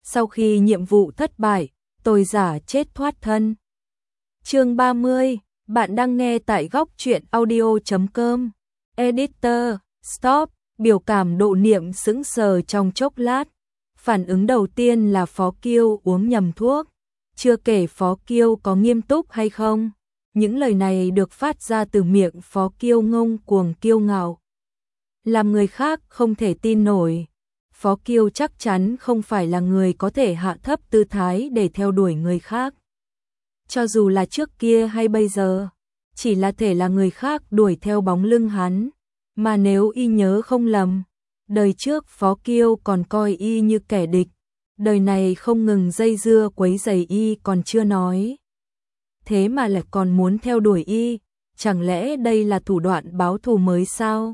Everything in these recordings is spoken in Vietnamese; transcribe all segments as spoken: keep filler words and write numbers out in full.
Sau khi nhiệm vụ thất bại, tôi giả chết thoát thân. Chương ba mươi, bạn đang nghe tại góc truyện audio chấm com. Editor, stop, biểu cảm Độ Niệm sững sờ trong chốc lát. Phản ứng đầu tiên là Phó Kiêu uống nhầm thuốc. Chưa kể Phó Kiêu có nghiêm túc hay không. Những lời này được phát ra từ miệng Phó Kiêu ngông cuồng kiêu ngạo, làm người khác không thể tin nổi. Phó Kiêu chắc chắn không phải là người có thể hạ thấp tư thái để theo đuổi người khác. Cho dù là trước kia hay bây giờ, chỉ là thể là người khác đuổi theo bóng lưng hắn. Mà nếu y nhớ không lầm, đời trước Phó Kiêu còn coi y như kẻ địch. Đời này không ngừng dây dưa quấy rầy y còn chưa nói. Thế mà lại còn muốn theo đuổi y, chẳng lẽ đây là thủ đoạn báo thù mới sao?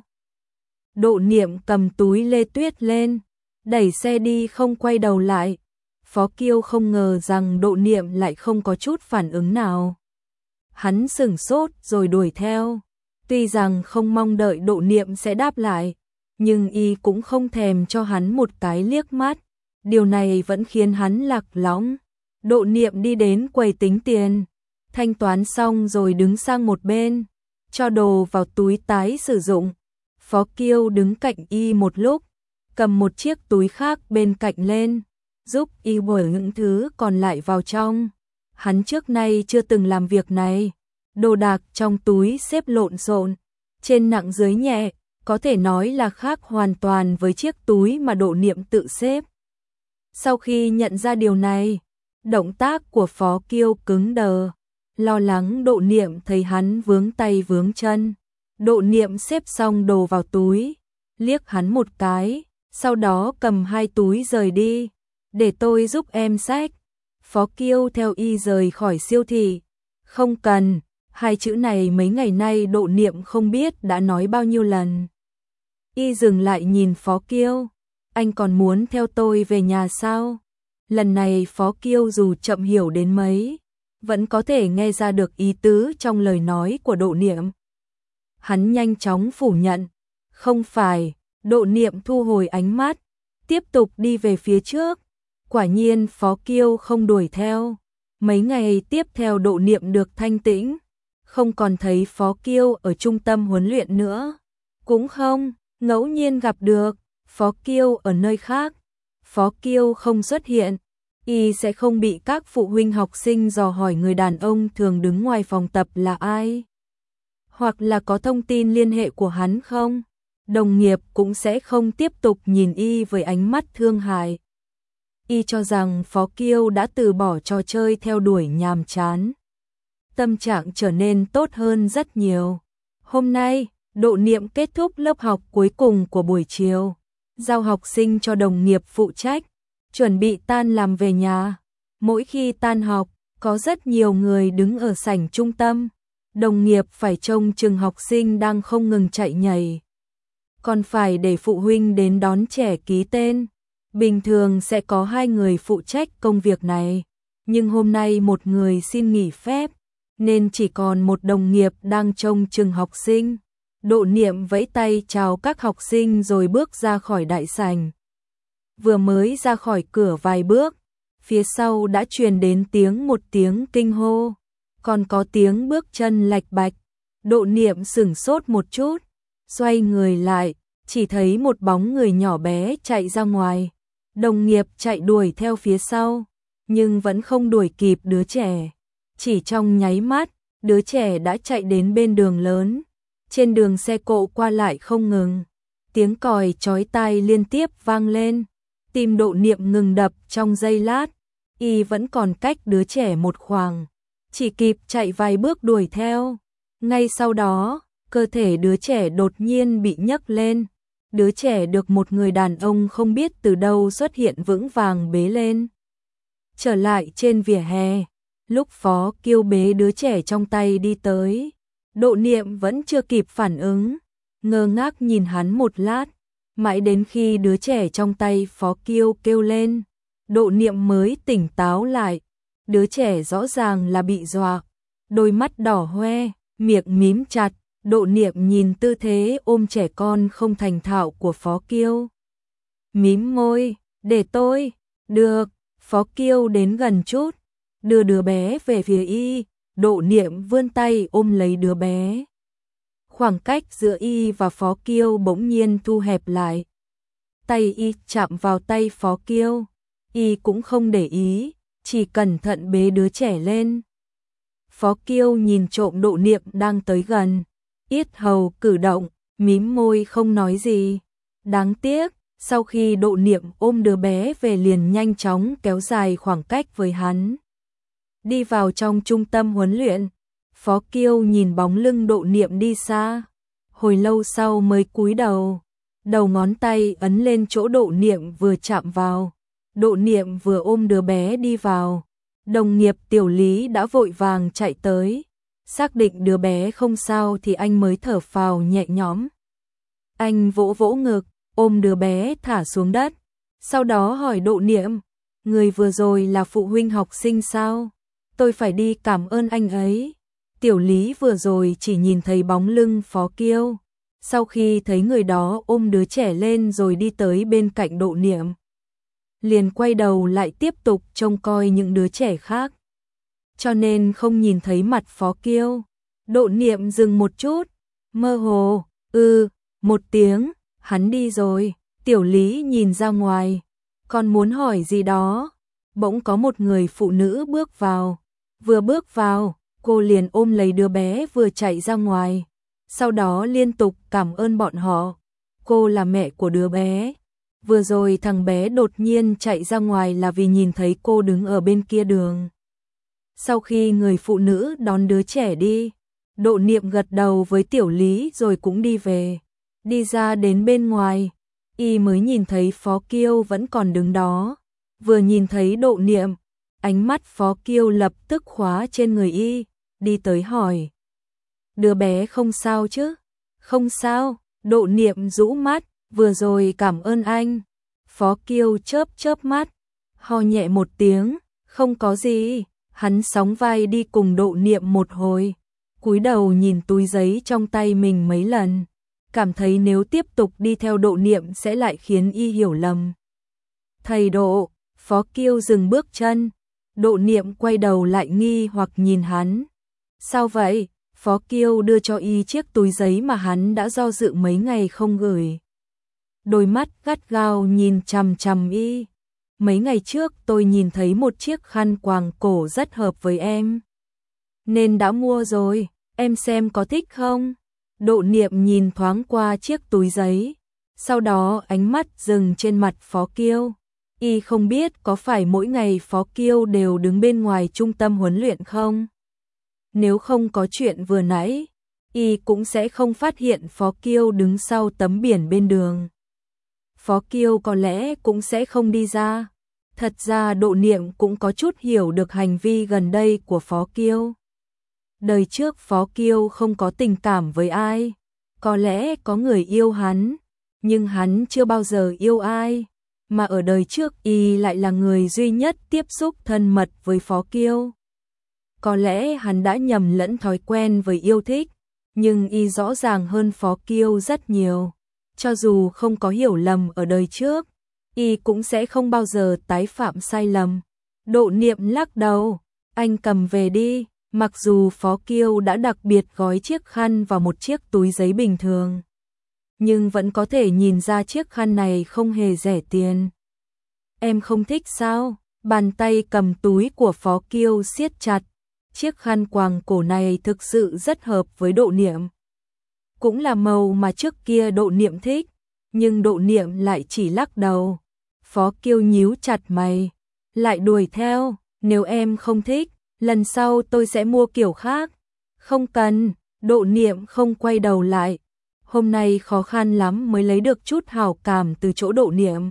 Độ Niệm cầm túi Lê Tuyết lên, đẩy xe đi không quay đầu lại. Phó Kiêu không ngờ rằng Độ Niệm lại không có chút phản ứng nào. Hắn sửng sốt rồi đuổi theo. Tuy rằng không mong đợi Độ Niệm sẽ đáp lại, nhưng y cũng không thèm cho hắn một cái liếc mắt. Điều này vẫn khiến hắn lạc lõng. Độ Niệm đi đến quầy tính tiền, thanh toán xong rồi đứng sang một bên, cho đồ vào túi tái sử dụng. Phó Kiêu đứng cạnh y một lúc, cầm một chiếc túi khác bên cạnh lên, giúp y bỏ những thứ còn lại vào trong. Hắn trước nay chưa từng làm việc này. Đồ đạc trong túi xếp lộn xộn, trên nặng dưới nhẹ, có thể nói là khác hoàn toàn với chiếc túi mà Độ Niệm tự xếp. Sau khi nhận ra điều này, động tác của Phó Kiêu cứng đờ, lo lắng Độ Niệm thấy hắn vướng tay vướng chân. Độ Niệm xếp xong đồ vào túi, liếc hắn một cái, sau đó cầm hai túi rời đi. Để tôi giúp em xách. Phó Kiêu theo y rời khỏi siêu thị. Không cần, hai chữ này mấy ngày nay Độ Niệm không biết đã nói bao nhiêu lần. Y dừng lại nhìn Phó Kiêu. Anh còn muốn theo tôi về nhà sao? Lần này Phó Kiêu dù chậm hiểu đến mấy, vẫn có thể nghe ra được ý tứ trong lời nói của Độ Niệm. Hắn nhanh chóng phủ nhận. Không phải. Độ Niệm thu hồi ánh mắt, tiếp tục đi về phía trước. Quả nhiên Phó Kiêu không đuổi theo. Mấy ngày tiếp theo Độ Niệm được thanh tĩnh, không còn thấy Phó Kiêu ở trung tâm huấn luyện nữa. Cũng không, ngẫu nhiên gặp được Phó Kiêu ở nơi khác. Phó Kiêu không xuất hiện, y sẽ không bị các phụ huynh học sinh dò hỏi người đàn ông thường đứng ngoài phòng tập là ai. Hoặc là có thông tin liên hệ của hắn không? Đồng nghiệp cũng sẽ không tiếp tục nhìn y với ánh mắt thương hại. Y cho rằng Phó Kiêu đã từ bỏ trò chơi theo đuổi nhàm chán. Tâm trạng trở nên tốt hơn rất nhiều. Hôm nay, Độ Niệm kết thúc lớp học cuối cùng của buổi chiều, giao học sinh cho đồng nghiệp phụ trách, chuẩn bị tan làm về nhà. Mỗi khi tan học, có rất nhiều người đứng ở sảnh trung tâm. Đồng nghiệp phải trông chừng học sinh đang không ngừng chạy nhảy, còn phải để phụ huynh đến đón trẻ ký tên. Bình thường sẽ có hai người phụ trách công việc này, nhưng hôm nay một người xin nghỉ phép, nên chỉ còn một đồng nghiệp đang trông chừng học sinh. Độ Niệm vẫy tay chào các học sinh rồi bước ra khỏi đại sảnh. Vừa mới ra khỏi cửa vài bước, phía sau đã truyền đến tiếng một tiếng kinh hô, còn có tiếng bước chân lạch bạch. Độ Niệm sửng sốt một chút, xoay người lại, chỉ thấy một bóng người nhỏ bé chạy ra ngoài. Đồng nghiệp chạy đuổi theo phía sau, nhưng vẫn không đuổi kịp đứa trẻ. Chỉ trong nháy mắt, đứa trẻ đã chạy đến bên đường lớn. Trên đường xe cộ qua lại không ngừng, tiếng còi chói tai liên tiếp vang lên. Tim Độ Niệm ngừng đập trong giây lát, y vẫn còn cách đứa trẻ một khoảng, chỉ kịp chạy vài bước đuổi theo. Ngay sau đó, cơ thể đứa trẻ đột nhiên bị nhấc lên. Đứa trẻ được một người đàn ông không biết từ đâu xuất hiện vững vàng bế lên. Trở lại trên vỉa hè, lúc Phó Kiêu bế đứa trẻ trong tay đi tới, Độ Niệm vẫn chưa kịp phản ứng, ngơ ngác nhìn hắn một lát, mãi đến khi đứa trẻ trong tay Phó Kiêu kêu lên, Độ Niệm mới tỉnh táo lại. Đứa trẻ rõ ràng là bị dọa, đôi mắt đỏ hoe, miệng mím chặt. Độ Niệm nhìn tư thế ôm trẻ con không thành thạo của Phó Kiêu, mím môi, để tôi, được, Phó Kiêu đến gần chút, đưa đứa bé về phía y, Độ Niệm vươn tay ôm lấy đứa bé. Khoảng cách giữa y và Phó Kiêu bỗng nhiên thu hẹp lại. Tay y chạm vào tay Phó Kiêu, y cũng không để ý, chỉ cẩn thận bế đứa trẻ lên. Phó Kiêu nhìn trộm Độ Niệm đang tới gần, yết hầu cử động, mím môi không nói gì. Đáng tiếc, sau khi Độ Niệm ôm đứa bé về liền nhanh chóng kéo dài khoảng cách với hắn. Đi vào trong trung tâm huấn luyện, Phó Kiêu nhìn bóng lưng Độ Niệm đi xa, hồi lâu sau mới cúi đầu, đầu ngón tay ấn lên chỗ Độ Niệm vừa chạm vào. Độ Niệm vừa ôm đứa bé đi vào, đồng nghiệp Tiểu Lý đã vội vàng chạy tới, xác định đứa bé không sao thì anh mới thở phào nhẹ nhõm. Anh vỗ vỗ ngực, ôm đứa bé thả xuống đất, sau đó hỏi Độ Niệm, người vừa rồi là phụ huynh học sinh sao? Tôi phải đi cảm ơn anh ấy. Tiểu Lý vừa rồi chỉ nhìn thấy bóng lưng Phó Kiêu, sau khi thấy người đó ôm đứa trẻ lên rồi đi tới bên cạnh Độ Niệm, liền quay đầu lại tiếp tục trông coi những đứa trẻ khác, cho nên không nhìn thấy mặt Phó Kiêu. Độ Niệm dừng một chút, mơ hồ, ư, một tiếng, hắn đi rồi. Tiểu Lý nhìn ra ngoài, còn muốn hỏi gì đó, bỗng có một người phụ nữ bước vào. Vừa bước vào, cô liền ôm lấy đứa bé vừa chạy ra ngoài, sau đó liên tục cảm ơn bọn họ. Cô là mẹ của đứa bé. Vừa rồi thằng bé đột nhiên chạy ra ngoài là vì nhìn thấy cô đứng ở bên kia đường. Sau khi người phụ nữ đón đứa trẻ đi, Độ Niệm gật đầu với Tiểu Lý rồi cũng đi về. Đi ra đến bên ngoài, y mới nhìn thấy Phó Kiêu vẫn còn đứng đó. Vừa nhìn thấy Độ Niệm, ánh mắt Phó Kiêu lập tức khóa trên người y, đi tới hỏi. Đứa bé không sao chứ? Không sao, Độ Niệm rũ mắt, vừa rồi cảm ơn anh. Phó Kiêu chớp chớp mắt, ho nhẹ một tiếng, không có gì. Hắn sóng vai đi cùng Độ Niệm một hồi, cúi đầu nhìn túi giấy trong tay mình mấy lần, cảm thấy nếu tiếp tục đi theo Độ Niệm sẽ lại khiến y hiểu lầm. Thầy Độ, Phó Kiêu dừng bước chân. Độ Niệm quay đầu lại nghi hoặc nhìn hắn. Sao vậy? Phó Kiêu đưa cho y chiếc túi giấy mà hắn đã do dự mấy ngày không gửi. Đôi mắt gắt gao nhìn chằm chằm y. Mấy ngày trước tôi nhìn thấy một chiếc khăn quàng cổ rất hợp với em, nên đã mua rồi, em xem có thích không? Độ Niệm nhìn thoáng qua chiếc túi giấy, sau đó ánh mắt dừng trên mặt Phó Kiêu. Y không biết có phải mỗi ngày Phó Kiêu đều đứng bên ngoài trung tâm huấn luyện không? Nếu không có chuyện vừa nãy, y cũng sẽ không phát hiện Phó Kiêu đứng sau tấm biển bên đường. Phó Kiêu có lẽ cũng sẽ không đi ra. Thật ra Độ Niệm cũng có chút hiểu được hành vi gần đây của Phó Kiêu. Đời trước Phó Kiêu không có tình cảm với ai, có lẽ có người yêu hắn, nhưng hắn chưa bao giờ yêu ai, mà ở đời trước y lại là người duy nhất tiếp xúc thân mật với Phó Kiêu. Có lẽ hắn đã nhầm lẫn thói quen với yêu thích, nhưng y rõ ràng hơn Phó Kiêu rất nhiều. Cho dù không có hiểu lầm ở đời trước, y cũng sẽ không bao giờ tái phạm sai lầm. Độ Niệm lắc đầu, anh cầm về đi. Mặc dù Phó Kiêu đã đặc biệt gói chiếc khăn vào một chiếc túi giấy bình thường, nhưng vẫn có thể nhìn ra chiếc khăn này không hề rẻ tiền. Em không thích sao? Bàn tay cầm túi của Phó Kiêu siết chặt. Chiếc khăn quàng cổ này thực sự rất hợp với Độ Niệm. Cũng là màu mà trước kia Độ Niệm thích, nhưng Độ Niệm lại chỉ lắc đầu. Phó Kiêu nhíu chặt mày, lại đuổi theo, nếu em không thích, lần sau tôi sẽ mua kiểu khác. Không cần. Độ Niệm không quay đầu lại. Hôm nay khó khăn lắm mới lấy được chút hảo cảm từ chỗ Độ Niệm.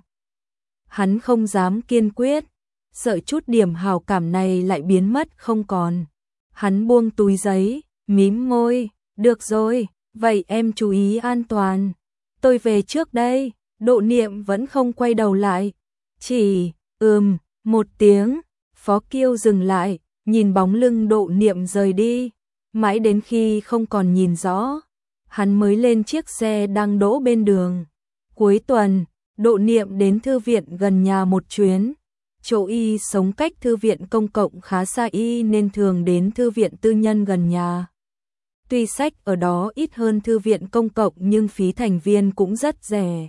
Hắn không dám kiên quyết, sợ chút điểm hảo cảm này lại biến mất không còn. Hắn buông túi giấy, mím môi, được rồi, vậy em chú ý an toàn. Tôi về trước đây. Độ Niệm vẫn không quay đầu lại, chỉ ừm một tiếng. Phó Kiêu dừng lại, nhìn bóng lưng Độ Niệm rời đi, mãi đến khi không còn nhìn rõ, hắn mới lên chiếc xe đang đỗ bên đường. Cuối tuần, Độ Niệm đến thư viện gần nhà một chuyến, chỗ y sống cách thư viện công cộng khá xa y nên thường đến thư viện tư nhân gần nhà. Tuy sách ở đó ít hơn thư viện công cộng nhưng phí thành viên cũng rất rẻ.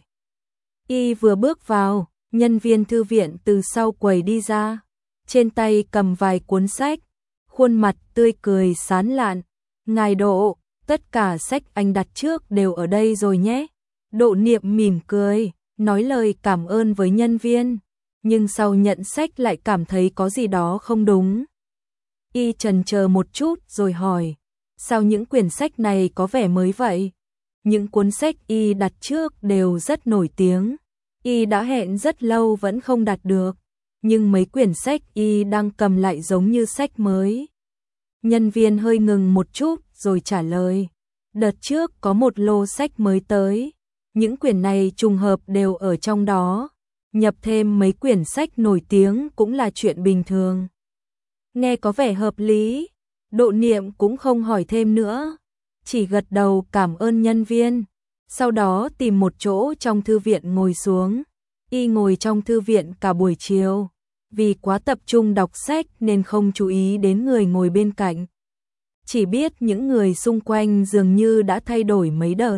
Y vừa bước vào, nhân viên thư viện từ sau quầy đi ra, trên tay cầm vài cuốn sách, khuôn mặt tươi cười sán lạn. Ngài Độ, tất cả sách anh đặt trước đều ở đây rồi nhé. Độ Niệm mỉm cười, nói lời cảm ơn với nhân viên, nhưng sau nhận sách lại cảm thấy có gì đó không đúng. Y chần chờ một chút rồi hỏi, sao những quyển sách này có vẻ mới vậy? Những cuốn sách Y đặt trước đều rất nổi tiếng, Y đã hẹn rất lâu vẫn không đặt được, nhưng mấy quyển sách Y đang cầm lại giống như sách mới. Nhân viên hơi ngừng một chút rồi trả lời, đợt trước có một lô sách mới tới, những quyển này trùng hợp đều ở trong đó, nhập thêm mấy quyển sách nổi tiếng cũng là chuyện bình thường. Nghe có vẻ hợp lý, Độ Niệm cũng không hỏi thêm nữa, chỉ gật đầu cảm ơn nhân viên, sau đó tìm một chỗ trong thư viện ngồi xuống. Y ngồi trong thư viện cả buổi chiều, vì quá tập trung đọc sách nên không chú ý đến người ngồi bên cạnh. Chỉ biết những người xung quanh dường như đã thay đổi mấy đợt.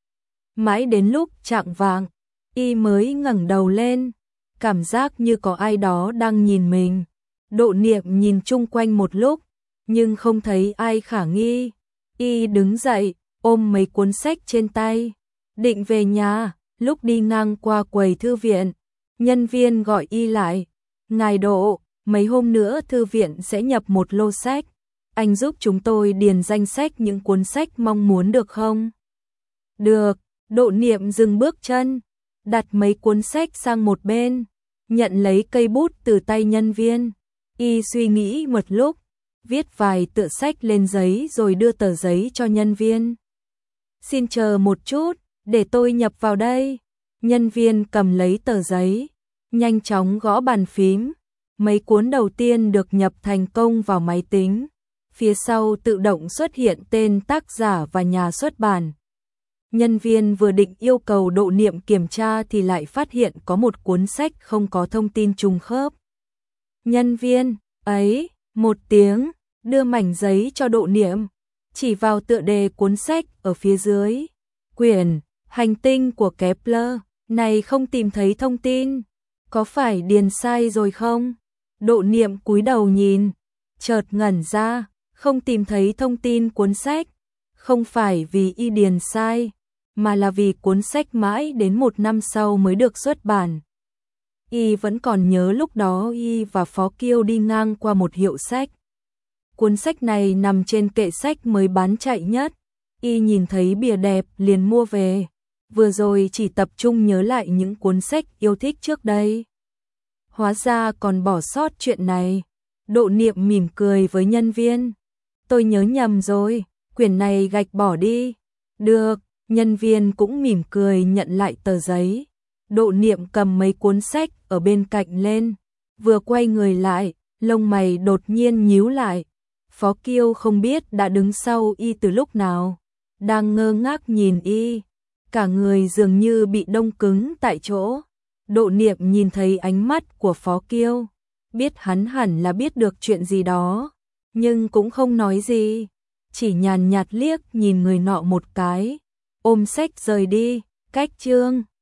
Mãi đến lúc chạng vạng, Y mới ngẩng đầu lên, cảm giác như có ai đó đang nhìn mình. Độ Niệm nhìn chung quanh một lúc, nhưng không thấy ai khả nghi. Y đứng dậy, ôm mấy cuốn sách trên tay, định về nhà. Lúc đi ngang qua quầy thư viện, nhân viên gọi Y lại. Ngài Độ, mấy hôm nữa thư viện sẽ nhập một lô sách. Anh giúp chúng tôi điền danh sách những cuốn sách mong muốn được không? Được, Độ Niệm dừng bước chân, đặt mấy cuốn sách sang một bên, nhận lấy cây bút từ tay nhân viên. Y suy nghĩ một lúc, viết vài tựa sách lên giấy rồi đưa tờ giấy cho nhân viên. Xin chờ một chút, để tôi nhập vào đây. Nhân viên cầm lấy tờ giấy, nhanh chóng gõ bàn phím. Mấy cuốn đầu tiên được nhập thành công vào máy tính. Phía sau tự động xuất hiện tên tác giả và nhà xuất bản. Nhân viên vừa định yêu cầu Độ Niệm kiểm tra thì lại phát hiện có một cuốn sách không có thông tin trùng khớp. Nhân viên ấy, một tiếng, đưa mảnh giấy cho Độ Niệm, chỉ vào tựa đề cuốn sách ở phía dưới. Quyển Hành tinh của Kepler, này không tìm thấy thông tin, có phải điền sai rồi không? Độ Niệm cúi đầu nhìn, chợt ngẩn ra, không tìm thấy thông tin cuốn sách, không phải vì Y điền sai, mà là vì cuốn sách mãi đến một năm sau mới được xuất bản. Y vẫn còn nhớ lúc đó Y và Phó Kiêu đi ngang qua một hiệu sách. Cuốn sách này nằm trên kệ sách mới bán chạy nhất. Y nhìn thấy bìa đẹp liền mua về. Vừa rồi chỉ tập trung nhớ lại những cuốn sách yêu thích trước đây. Hóa ra còn bỏ sót chuyện này. Độ Niệm mỉm cười với nhân viên. Tôi nhớ nhầm rồi, quyển này gạch bỏ đi. Được, nhân viên cũng mỉm cười nhận lại tờ giấy. Độ Niệm cầm mấy cuốn sách ở bên cạnh lên, vừa quay người lại, lông mày đột nhiên nhíu lại. Phó Kiêu không biết đã đứng sau Y từ lúc nào, đang ngơ ngác nhìn Y, cả người dường như bị đông cứng tại chỗ. Độ Niệm nhìn thấy ánh mắt của Phó Kiêu, biết hắn hẳn là biết được chuyện gì đó, nhưng cũng không nói gì, chỉ nhàn nhạt liếc nhìn người nọ một cái, ôm sách rời đi. Cách chương